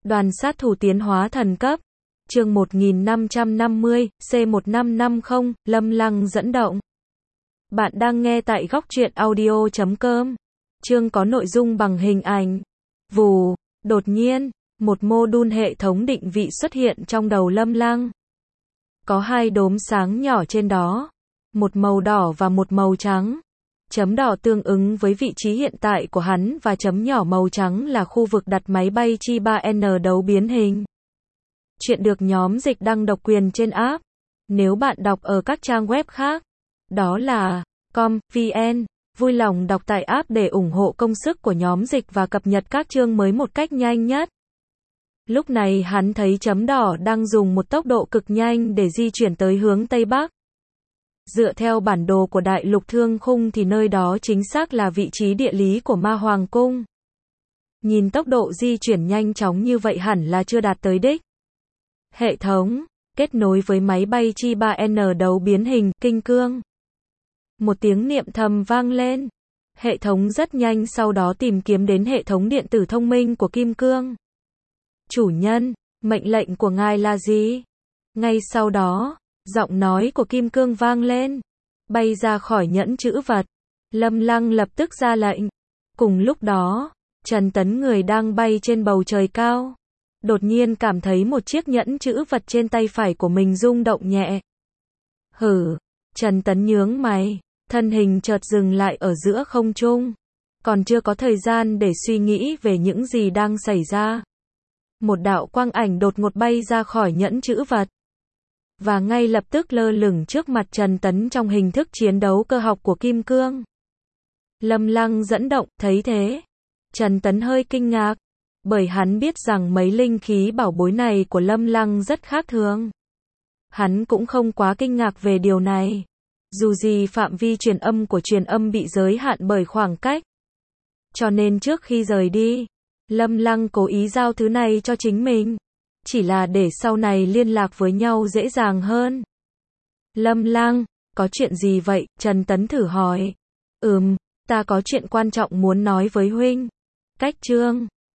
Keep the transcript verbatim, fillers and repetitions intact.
Đoàn sát thủ tiến hóa thần cấp. Chương một nghìn năm trăm năm mươi, C một năm năm không, Lâm Lăng dẫn động. Bạn đang nghe tại góc truyện audio chấm com. Chương có nội dung bằng hình ảnh. Vù, đột nhiên, một mô đun hệ thống định vị xuất hiện trong đầu Lâm Lăng. Có hai đốm sáng nhỏ trên đó, một màu đỏ và một màu trắng. Chấm đỏ tương ứng với vị trí hiện tại của hắn và chấm nhỏ màu trắng là khu vực đặt máy bay Chi ba N đấu biến hình. Chuyện được nhóm dịch đăng độc quyền trên app. Nếu bạn đọc ở các trang web khác, đó là com, vn, vui lòng đọc tại app để ủng hộ công sức của nhóm dịch và cập nhật các chương mới một cách nhanh nhất. Lúc này hắn thấy chấm đỏ đang dùng một tốc độ cực nhanh để di chuyển tới hướng Tây Bắc. Dựa theo bản đồ của Đại Lục Thương Khung thì nơi đó chính xác là vị trí địa lý của Ma Hoàng Cung. Nhìn tốc độ di chuyển nhanh chóng như vậy hẳn là chưa đạt tới đích. Hệ thống kết nối với máy bay Chi ba N đấu biến hình Kinh Cương. Một tiếng niệm thầm vang lên. Hệ thống rất nhanh sau đó tìm kiếm đến hệ thống điện tử thông minh của Kim Cương. Chủ nhân, mệnh lệnh của ngài là gì? Ngay sau đó, giọng nói của Kim Cương vang lên. Bay ra khỏi nhẫn chữ vật. Lâm Lăng lập tức ra lệnh. Cùng lúc đó, Trần Tấn người đang bay trên bầu trời cao. Đột nhiên cảm thấy một chiếc nhẫn chữ vật trên tay phải của mình rung động nhẹ. Hử, Trần Tấn nhướng mày, thân hình chợt dừng lại ở giữa không trung. Còn chưa có thời gian để suy nghĩ về những gì đang xảy ra. Một đạo quang ảnh đột ngột bay ra khỏi nhẫn chữ vật. Và ngay lập tức lơ lửng trước mặt Trần Tấn trong hình thức chiến đấu cơ học của Kim Cương. Lâm Lăng dẫn động, thấy thế. Trần Tấn hơi kinh ngạc. Bởi hắn biết rằng mấy linh khí bảo bối này của Lâm Lăng rất khác thường. Hắn cũng không quá kinh ngạc về điều này. Dù gì phạm vi truyền âm của truyền âm bị giới hạn bởi khoảng cách. Cho nên trước khi rời đi, Lâm Lăng cố ý giao thứ này cho chính mình. Chỉ là để sau này liên lạc với nhau dễ dàng hơn. Lâm Lăng, có chuyện gì vậy? Trần Tấn thử hỏi. Ừm, ta có chuyện quan trọng muốn nói với huynh. Cách chương